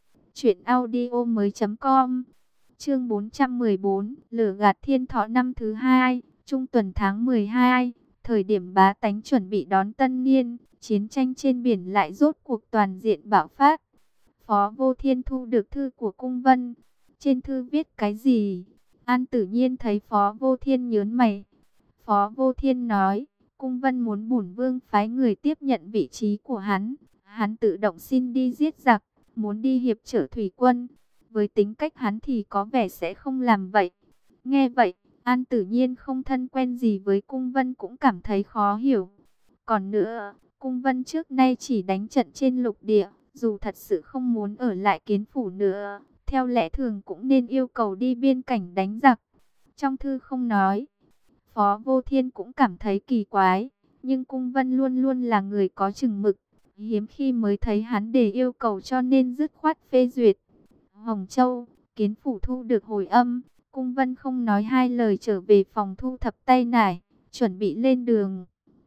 truyệnaudiomoi.com. Chương 414, lửa gạt Thiên Thọ năm thứ 2, trung tuần tháng 12, thời điểm bá tánh chuẩn bị đón tân niên, chiến tranh trên biển lại rốt cuộc toàn diện bạo phát. Phó Vô Thiên thu được thư của Cung Vân. Trên thư viết cái gì? An Tử Nhiên thấy Phó Vô Thiên nhớn mày. Phó Vô Thiên nói, Cung Vân muốn bổn vương phái người tiếp nhận vị trí của hắn. Hắn tự động xin đi giết giặc, muốn đi hiệp trở thủy quân. Với tính cách hắn thì có vẻ sẽ không làm vậy. Nghe vậy, An Tử Nhiên không thân quen gì với Cung Vân cũng cảm thấy khó hiểu. Còn nữa, Cung Vân trước nay chỉ đánh trận trên lục địa, dù thật sự không muốn ở lại Kiến Phủ nữa, theo lẽ thường cũng nên yêu cầu đi biên cảnh đánh giặc. Trong thư không nói. Phó Vô Thiên cũng cảm thấy kỳ quái, nhưng Cung Vân luôn luôn là người có chừng mực. Hiếm khi mới thấy hắn để yêu cầu cho nên dứt khoát phê duyệt. Hồng Châu, Kiến Phủ thu được hồi âm, Cung Vân không nói hai lời trở về phòng thu thập tay nải, chuẩn bị lên đường.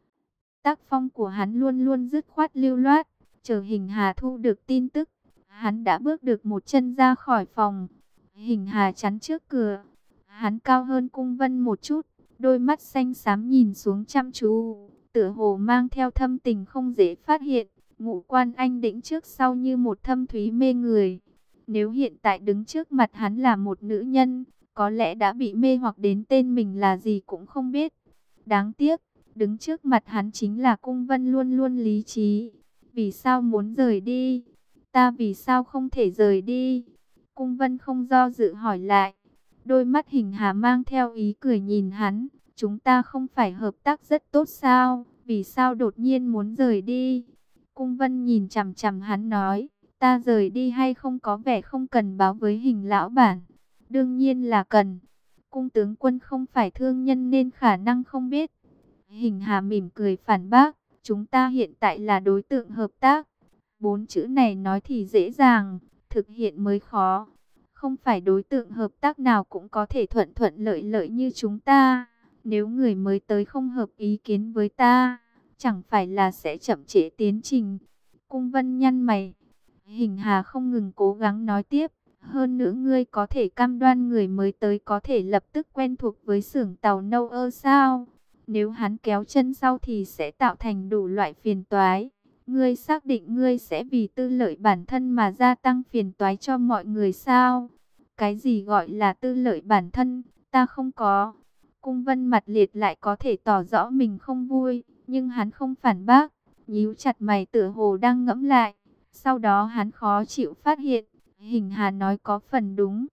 Tác phong của hắn luôn luôn dứt khoát lưu loát, chờ Hình Hà thu được tin tức, hắn đã bước được một chân ra khỏi phòng. Hình Hà chắn trước cửa, hắn cao hơn Cung Vân một chút, đôi mắt xanh xám nhìn xuống chăm chú, tựa hồ mang theo thâm tình không dễ phát hiện, ngũ quan anh đĩnh trước sau như một thâm thúy mê người. Nếu hiện tại đứng trước mặt hắn là một nữ nhân, có lẽ đã bị mê hoặc đến tên mình là gì cũng không biết. Đáng tiếc, đứng trước mặt hắn chính là Cung Vân luôn luôn lý trí. Vì sao muốn rời đi? Ta vì sao không thể rời đi? Cung Vân không do dự hỏi lại. Đôi mắt Hình Hà mang theo ý cười nhìn hắn. Chúng ta không phải hợp tác rất tốt sao? Vì sao đột nhiên muốn rời đi? Cung Vân nhìn chằm chằm hắn nói. Ta rời đi hay không có vẻ không cần báo với Hình lão bản. Đương nhiên là cần. Cung tướng quân không phải thương nhân nên khả năng không biết. Hình Hà mỉm cười phản bác. Chúng ta hiện tại là đối tượng hợp tác. 4 chữ này nói thì dễ dàng, thực hiện mới khó. Không phải đối tượng hợp tác nào cũng có thể thuận thuận lợi lợi như chúng ta. Nếu người mới tới không hợp ý kiến với ta, chẳng phải là sẽ chậm trễ tiến trình. Cung Vân nhăn mày. Hình Hà không ngừng cố gắng nói tiếp. Hơn nữa ngươi có thể cam đoan người mới tới có thể lập tức quen thuộc với xưởng tàu nâu ơ sao? Nếu hắn kéo chân sau thì sẽ tạo thành đủ loại phiền toái. Ngươi xác định ngươi sẽ vì tư lợi bản thân mà gia tăng phiền toái cho mọi người sao? Cái gì gọi là tư lợi bản thân? Ta không có. Cung Vân mặt liệt lại có thể tỏ rõ mình không vui, nhưng hắn không phản bác, nhíu chặt mày tựa hồ đang ngẫm lại. Sau đó hắn khó chịu phát hiện, Hình Hà nói có phần đúng.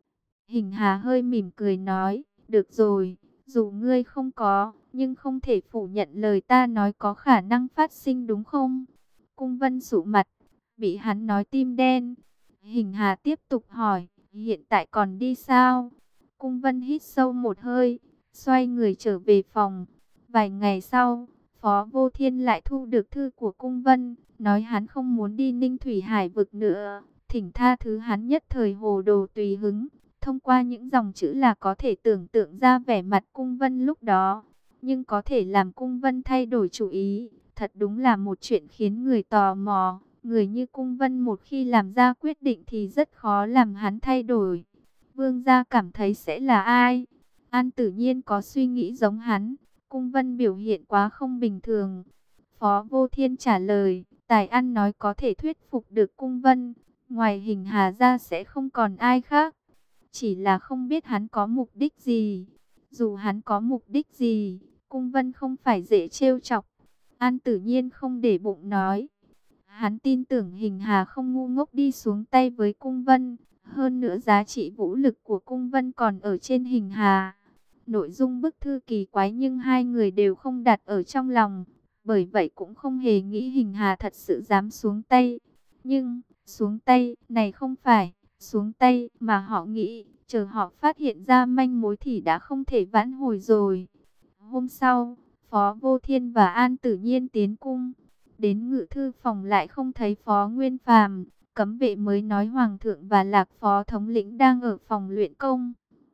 Hình Hà hơi mỉm cười nói, được rồi, dù ngươi không có, nhưng không thể phủ nhận lời ta nói có khả năng phát sinh đúng không? Cung Vân sụ mặt, bị hắn nói tim đen. Hình Hà tiếp tục hỏi, hiện tại còn đi sao? Cung Vân hít sâu một hơi, xoay người trở về phòng. Vài ngày sau, Phó Vô Thiên lại thu được thư của Cung Vân, nói hắn không muốn đi Ninh Thủy Hải vực nữa, thỉnh tha thứ hắn nhất thời hồ đồ tùy hứng. Thông qua những dòng chữ là có thể tưởng tượng ra vẻ mặt Cung Vân lúc đó, nhưng có thể làm Cung Vân thay đổi chủ ý, thật đúng là một chuyện khiến người tò mò. Người như Cung Vân một khi làm ra quyết định thì rất khó làm hắn thay đổi. Vương gia cảm thấy sẽ là ai? An Tử Nhiên có suy nghĩ giống hắn. Cung Vân biểu hiện quá không bình thường. Phó Vô Thiên trả lời, Tài Ăn nói có thể thuyết phục được Cung Vân, ngoài Hình Hà ra sẽ không còn ai khác. Chỉ là không biết hắn có mục đích gì. Dù hắn có mục đích gì, Cung Vân không phải dễ trêu chọc. An Tử Nhiên không để bụng nói. Hắn tin tưởng Hình Hà không ngu ngốc đi xuống tay với Cung Vân. Hơn nữa giá trị vũ lực của Cung Vân còn ở trên Hình Hà. Nội dung bức thư kỳ quái nhưng hai người đều không đặt ở trong lòng. Bởi vậy cũng không hề nghĩ Hình Hà thật sự dám xuống tay. Nhưng, xuống tay này không phải xuống tay mà họ nghĩ, chờ họ phát hiện ra manh mối thì đã không thể vãn hồi rồi. Hôm sau, Phó Vô Thiên và An Tử Nhiên tiến cung. Đến ngự thư phòng lại không thấy Phó Nguyên Phàm, cấm vệ mới nói Hoàng thượng và Lạc Phó thống lĩnh đang ở phòng luyện công.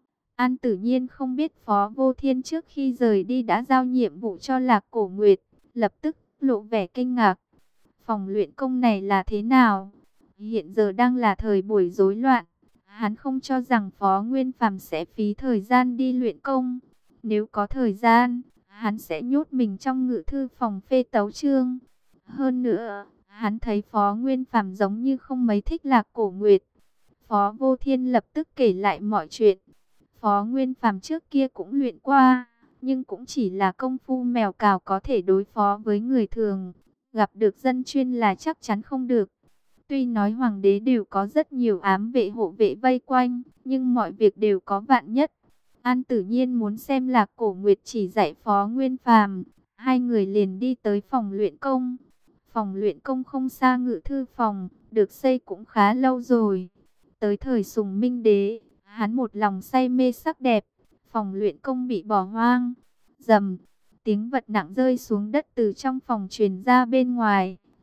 An Tử Nhiên không biết Phó Vô Thiên trước khi rời đi đã giao nhiệm vụ cho Lạc Cổ Nguyệt, lập tức lộ vẻ kinh ngạc. Phòng luyện công này là thế nào? Hiện giờ đang là thời buổi rối loạn. Hắn không cho rằng Phó Nguyên Phàm sẽ phí thời gian đi luyện công. Nếu có thời gian, hắn sẽ nhốt mình trong ngự thư phòng phê tấu chương. Hơn nữa, hắn thấy Phó Nguyên Phàm giống như không mấy thích Lạc Cổ Nguyệt. Phó Vô Thiên lập tức kể lại mọi chuyện. Phó Nguyên Phàm trước kia cũng luyện qua, nhưng cũng chỉ là công phu mèo cào có thể đối phó với người thường. Gặp được dân chuyên là chắc chắn không được. Tuy nói hoàng đế đều có rất nhiều ám vệ hộ vệ vây quanh, nhưng mọi việc đều có vạn nhất. An Tử Nhiên muốn xem Lạc Cổ Nguyệt chỉ dạy Phó Nguyên Phàm, hai người liền đi tới phòng luyện công. Phòng luyện công không xa ngự thư phòng, được xây cũng khá lâu rồi. Tới thời Sùng Minh Đế, hắn một lòng say mê sắc đẹp, phòng luyện công bị bỏ hoang. Rầm, tiếng vật nặng rơi xuống đất từ trong phòng truyền ra bên ngoài,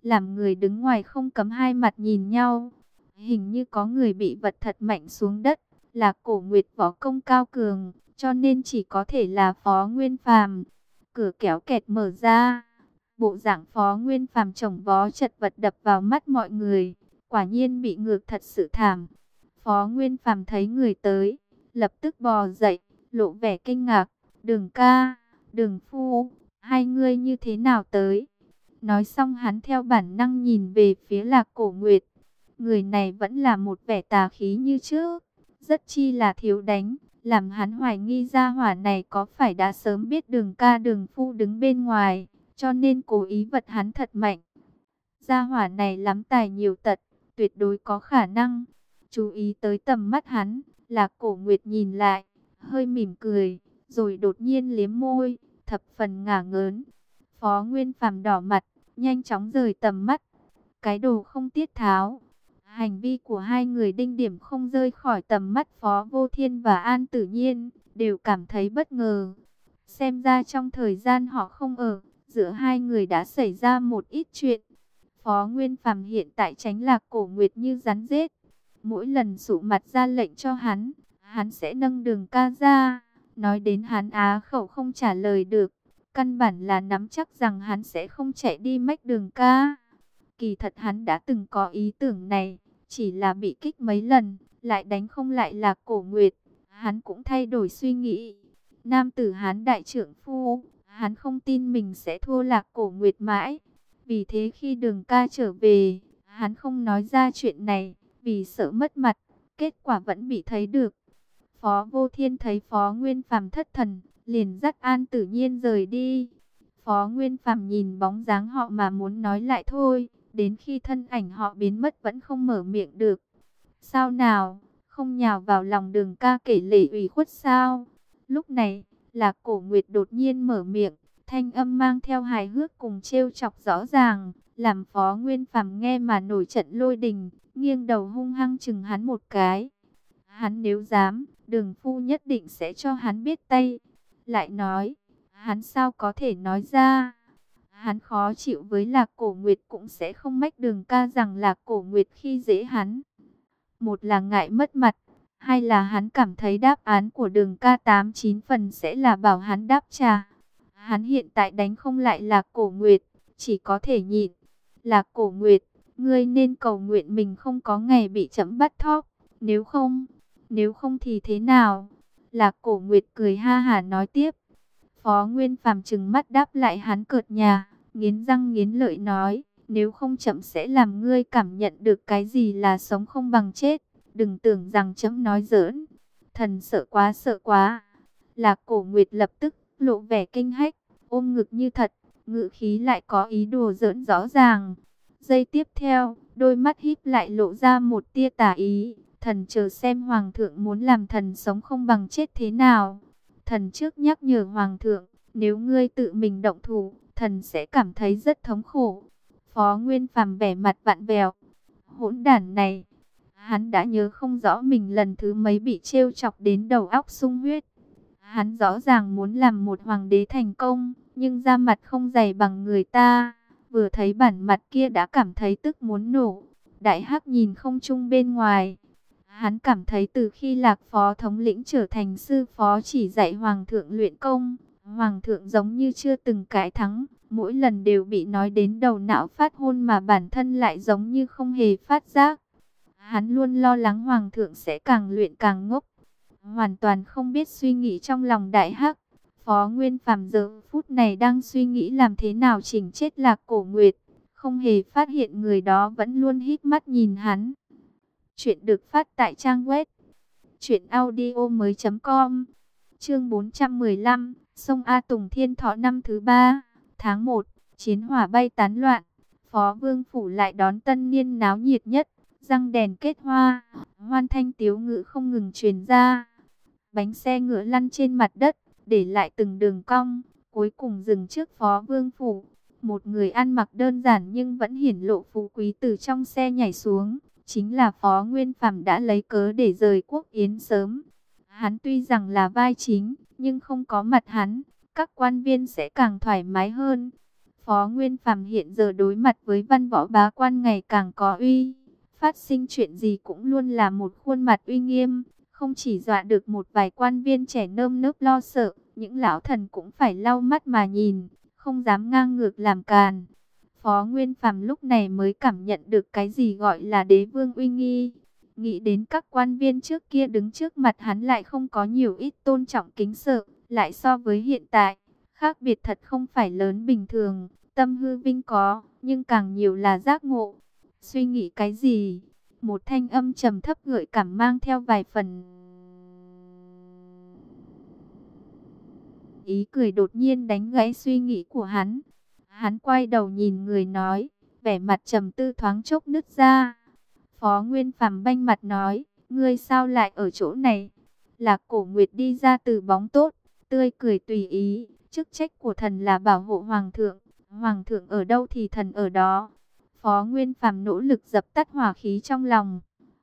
làm người đứng ngoài không cấm hai mặt nhìn nhau. Hình như có người bị vật thật mạnh xuống đất. Lạc Cổ Nguyệt võ công cao cường, cho nên chỉ có thể là Phó Nguyên Phàm. Cửa kéo kẹt mở ra. Bộ dạng Phó Nguyên Phàm chồng vó chật vật đập vào mắt mọi người. Quả nhiên bị ngược thật sự thảm. Phó Nguyên Phàm thấy người tới, lập tức bò dậy, lộ vẻ kinh ngạc. Đường ca, Đường phu, hai ngươi như thế nào tới? Nói xong hắn theo bản năng nhìn về phía Lạc Cổ Nguyệt. Người này vẫn là một vẻ tà khí như trước, rất chi là thiếu đánh, làm hắn hoài nghi gia hỏa này có phải đã sớm biết Đường ca Đường phu đứng bên ngoài, cho nên cố ý vật hắn thật mạnh. Gia hỏa này lắm tài nhiều tật, tuyệt đối có khả năng. Chú ý tới tầm mắt hắn, Lạc Cổ Nguyệt nhìn lại, hơi mỉm cười, rồi đột nhiên liếm môi, thập phần ngả ngớn. Phó Nguyên Phàm đỏ mặt, nhanh chóng rời tầm mắt. Cái đồ không tiết tháo. Hành vi của hai người đinh điểm không rơi khỏi tầm mắt Phó Vô Thiên và An Tử Nhiên, đều cảm thấy bất ngờ. Xem ra trong thời gian họ không ở, giữa hai người đã xảy ra một ít chuyện. Phó Nguyên Phàm hiện tại tránh Lạc Cổ Nguyệt như rắn rết. Mỗi lần sụ mặt ra lệnh cho hắn sẽ nâng Đường ca ra. Nói đến hắn á khẩu không trả lời được. Căn bản là nắm chắc rằng hắn sẽ không chạy đi mách Đường ca. Kỳ thật hắn đã từng có ý tưởng này, chỉ là bị kích mấy lần, lại đánh không lại Lạc Cổ Nguyệt. Hắn cũng thay đổi suy nghĩ. Nam tử Hán đại trượng phu, hắn không tin mình sẽ thua Lạc Cổ Nguyệt mãi. Vì thế khi Đường ca trở về, hắn không nói ra chuyện này, vì sợ mất mặt, kết quả vẫn bị thấy được. Phó Vô Thiên thấy Phó Nguyên Phàm thất thần, liền dắt An Tử Nhiên rời đi. Phó Nguyên Phàm nhìn bóng dáng họ mà muốn nói lại thôi, đến khi thân ảnh họ biến mất vẫn không mở miệng được. Sao nào, không nhào vào lòng Đường ca kể lể ủy khuất sao? Lúc này, Lạc Cổ Nguyệt đột nhiên mở miệng, thanh âm mang theo hài hước cùng trêu chọc rõ ràng, làm Phó Nguyên Phàm nghe mà nổi trận lôi đình, nghiêng đầu hung hăng chừng hắn một cái. Hắn nếu dám, Đường phu nhất định sẽ cho hắn biết tay. Lại nói, hắn sao có thể nói ra? Hắn khó chịu với Lạc Cổ Nguyệt cũng sẽ không mách Đường ca rằng Lạc Cổ Nguyệt khi dễ hắn. Một là ngại mất mặt, hai là hắn cảm thấy đáp án của Đường ca 89 phần sẽ là bảo hắn đáp trả. Hắn hiện tại đánh không lại Lạc Cổ Nguyệt, chỉ có thể nhịn. Lạc Cổ Nguyệt, ngươi nên cầu nguyện mình không có ngày bị trẫm bắt thóp, nếu không thì thế nào? Lạc Cổ Nguyệt cười ha hả nói tiếp. Phó Nguyên Phàm trừng mắt đáp lại hắn cợt nhả, nghiến răng nghiến lợi nói, nếu không trẫm sẽ làm ngươi cảm nhận được cái gì là sống không bằng chết. Đừng tưởng rằng trẫm nói giỡn. Thần sợ quá sợ quá. Lạc Cổ Nguyệt lập tức lộ vẻ kinh hách, ôm ngực như thật, ngữ khí lại có ý đồ giỡn rõ ràng. Giây tiếp theo, đôi mắt híp lại lộ ra một tia tà ý. Thần chờ xem hoàng thượng muốn làm thần sống không bằng chết thế nào. Thần trước nhắc nhở hoàng thượng, nếu ngươi tự mình động thủ, thần sẽ cảm thấy rất thống khổ. Phó Nguyên Phàm vẻ mặt vặn vẹo. Hỗn đản này, hắn đã nhớ không rõ mình lần thứ mấy bị trêu chọc đến đầu óc sung huyết. Hắn rõ ràng muốn làm một hoàng đế thành công, nhưng da mặt không dày bằng người ta. Vừa thấy bản mặt kia đã cảm thấy tức muốn nổ. Đại Hắc nhìn không chung bên ngoài. Hắn cảm thấy từ khi Lạc Phó thống lĩnh trở thành sư phó chỉ dạy hoàng thượng luyện công, hoàng thượng giống như chưa từng cãi thắng, mỗi lần đều bị nói đến đầu não phát hôn mà bản thân lại giống như không hề phát giác. Hắn luôn lo lắng hoàng thượng sẽ càng luyện càng ngốc, hoàn toàn không biết suy nghĩ trong lòng Đại Hắc. Phó Nguyên Phàm giờ phút này đang suy nghĩ làm thế nào chỉnh chết Lạc Cổ Nguyệt, không hề phát hiện người đó vẫn luôn híp mắt nhìn hắn. Chuyện được phát tại trang web truyệnaudiomoi.com. Chương 415, sông A Tùng Thiên Thọ năm thứ 3, tháng 1, chiến hỏa bay tán loạn. Phó Vương phủ lại đón tân niên náo nhiệt nhất, răng đèn kết hoa, hoan thanh tiếu ngữ không ngừng truyền ra. Bánh xe ngựa lăn trên mặt đất, để lại từng đường cong, cuối cùng dừng trước Phó Vương phủ. Một người ăn mặc đơn giản nhưng vẫn hiển lộ phú quý từ trong xe nhảy xuống. Chính là Phó Nguyên Phàm đã lấy cớ để rời quốc yến sớm. Hắn tuy rằng là vai chính, nhưng không có mặt hắn, các quan viên sẽ càng thoải mái hơn. Phó Nguyên Phàm hiện giờ đối mặt với văn võ bá quan ngày càng có uy, phát sinh chuyện gì cũng luôn là một khuôn mặt uy nghiêm, không chỉ dọa được một vài quan viên trẻ nơm nớp lo sợ, những lão thần cũng phải lau mắt mà nhìn, không dám ngang ngược làm càn. Phó Nguyên Phàm lúc này mới cảm nhận được cái gì gọi là đế vương uy nghi. Nghĩ đến các quan viên trước kia đứng trước mặt hắn lại không có nhiều ít tôn trọng kính sợ, lại so với hiện tại, khác biệt thật không phải lớn bình thường. Tâm hư vinh có, nhưng càng nhiều là giác ngộ. Suy nghĩ cái gì? Một thanh âm trầm thấp gợi cảm mang theo vài phần ý cười đột nhiên đánh gãy suy nghĩ của hắn. Hắn quay đầu nhìn người nói, vẻ mặt trầm tư thoáng chốc nứt ra. Phó Nguyên Phàm banh mặt nói, ngươi sao lại ở chỗ này? Lạc Cổ Nguyệt đi ra từ bóng tốt, tươi cười tùy ý, chức trách của thần là bảo hộ hoàng thượng. Hoàng thượng ở đâu thì thần ở đó. Phó Nguyên Phàm nỗ lực dập tắt hỏa khí trong lòng.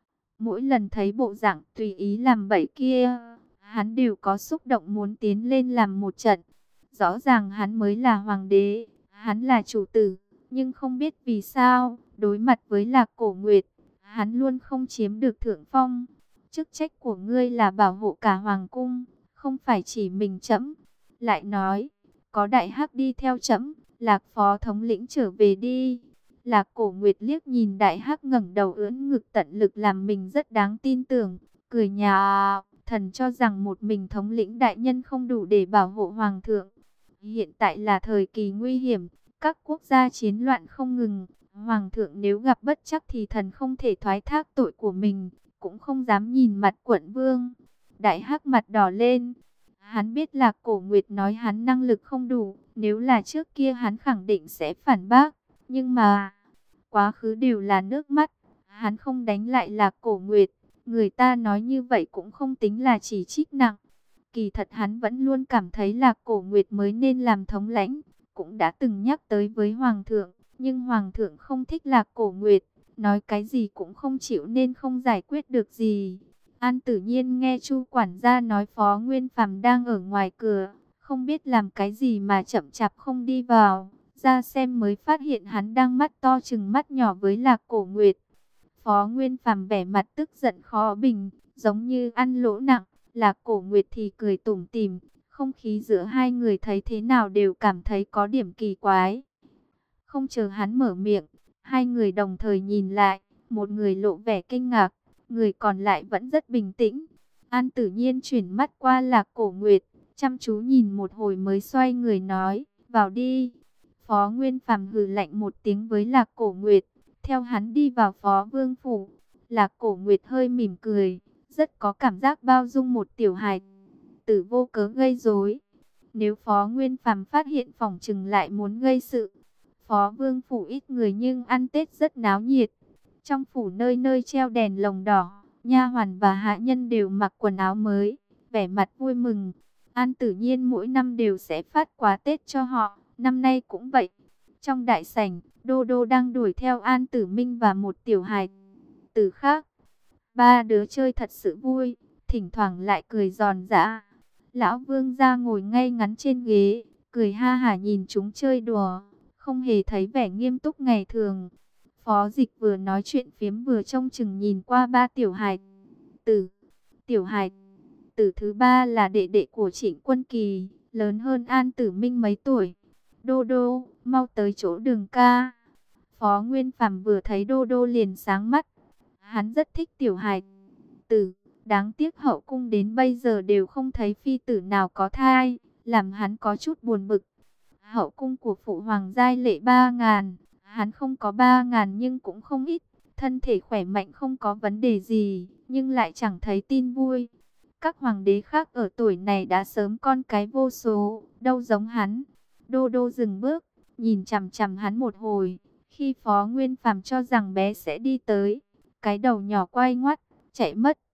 Mỗi lần thấy bộ dạng tùy ý làm bậy kia, hắn đều có xúc động muốn tiến lên làm một trận. Rõ ràng hắn mới là hoàng đế, hắn là chủ tử, nhưng không biết vì sao, đối mặt với Lạc Cổ Nguyệt, hắn luôn không chiếm được thượng phong. Chức trách của ngươi là bảo hộ cả hoàng cung, không phải chỉ mình trẫm. Lại nói, có đại hắc đi theo trẫm, Lạc phó thống lĩnh trở về đi. Lạc Cổ Nguyệt liếc nhìn đại hắc ngẩng đầu ưỡn ngực tận lực làm mình rất đáng tin tưởng, cười nhạo, thần cho rằng một mình thống lĩnh đại nhân không đủ để bảo hộ hoàng thượng. Hiện tại là thời kỳ nguy hiểm, các quốc gia chiến loạn không ngừng, hoàng thượng nếu gặp bất trắc thì thần không thể thoái thác tội của mình, cũng không dám nhìn mặt quận vương. Đại hắc mặt đỏ lên, hắn biết Lạc Cổ Nguyệt nói hắn năng lực không đủ, nếu là trước kia hắn khẳng định sẽ phản bác. Nhưng mà, quá khứ đều là nước mắt, hắn không đánh lại Lạc Cổ Nguyệt, người ta nói như vậy cũng không tính là chỉ trích nặng. Kỳ thật hắn vẫn luôn cảm thấy Lạc Cổ Nguyệt mới nên làm thống lãnh, cũng đã từng nhắc tới với Hoàng thượng, nhưng Hoàng thượng không thích Lạc Cổ Nguyệt, nói cái gì cũng không chịu nên không giải quyết được gì. An Tử Nhiên nghe Chu quản gia nói Phó Nguyên Phàm đang ở ngoài cửa, không biết làm cái gì mà chậm chạp không đi vào. Ra xem mới phát hiện hắn đang mắt to chừng mắt nhỏ với Lạc Cổ Nguyệt. Phó Nguyên Phàm vẻ mặt tức giận khó bình, giống như ăn lỗ nặng. Lạc Cổ Nguyệt thì cười tủm tỉm, không khí giữa hai người thấy thế nào đều cảm thấy có điểm kỳ quái. Không chờ hắn mở miệng, hai người đồng thời nhìn lại, một người lộ vẻ kinh ngạc, người còn lại vẫn rất bình tĩnh. An Tử Nhiên chuyển mắt qua Lạc Cổ Nguyệt, chăm chú nhìn một hồi mới xoay người nói, vào đi. Phó Nguyên Phàm hừ lạnh một tiếng với Lạc Cổ Nguyệt, theo hắn đi vào Phó Vương phủ. Lạc Cổ Nguyệt hơi mỉm cười, rất có cảm giác bao dung một tiểu hài tử vô cớ gây rối. Nếu Phó Nguyên Phàm phát hiện phỏng chừng lại muốn gây sự. Phó Vương phủ ít người nhưng ăn Tết rất náo nhiệt. Trong phủ nơi nơi treo đèn lồng đỏ, nha hoàn và hạ nhân đều mặc quần áo mới, vẻ mặt vui mừng. An Tử Nhiên mỗi năm đều sẽ phát quà Tết cho họ, năm nay cũng vậy. Trong đại sảnh, Đô Đô đang đuổi theo An Tử Minh và một tiểu hài tử khác. Ba đứa chơi thật sự vui, thỉnh thoảng lại cười giòn giã. Lão Vương gia ngồi ngay ngắn trên ghế, cười ha hả nhìn chúng chơi đùa, không hề thấy vẻ nghiêm túc ngày thường. Phó Dịch vừa nói chuyện phiếm vừa trông chừng nhìn qua ba tiểu hài tử. Tiểu hài tử thứ ba là đệ đệ của Trịnh Quân Kỳ, lớn hơn An Tử Minh mấy tuổi. Đô Đô, mau tới chỗ Đường ca. Phó Nguyên Phàm vừa thấy Đô Đô liền sáng mắt. Hắn rất thích tiểu hài tử, đáng tiếc hậu cung đến bây giờ đều không thấy phi tử nào có thai, làm hắn có chút buồn bực. Hậu cung của phụ hoàng giai lệ 3.000, hắn không có 3.000 nhưng cũng không ít, thân thể khỏe mạnh không có vấn đề gì, nhưng lại chẳng thấy tin vui. Các hoàng đế khác ở tuổi này đã sớm con cái vô số, đâu giống hắn. Đô Đô dừng bước, nhìn chằm chằm hắn một hồi, khi Phó Nguyên Phàm cho rằng bé sẽ đi tới, cái đầu nhỏ quay ngoắt, chạy mất.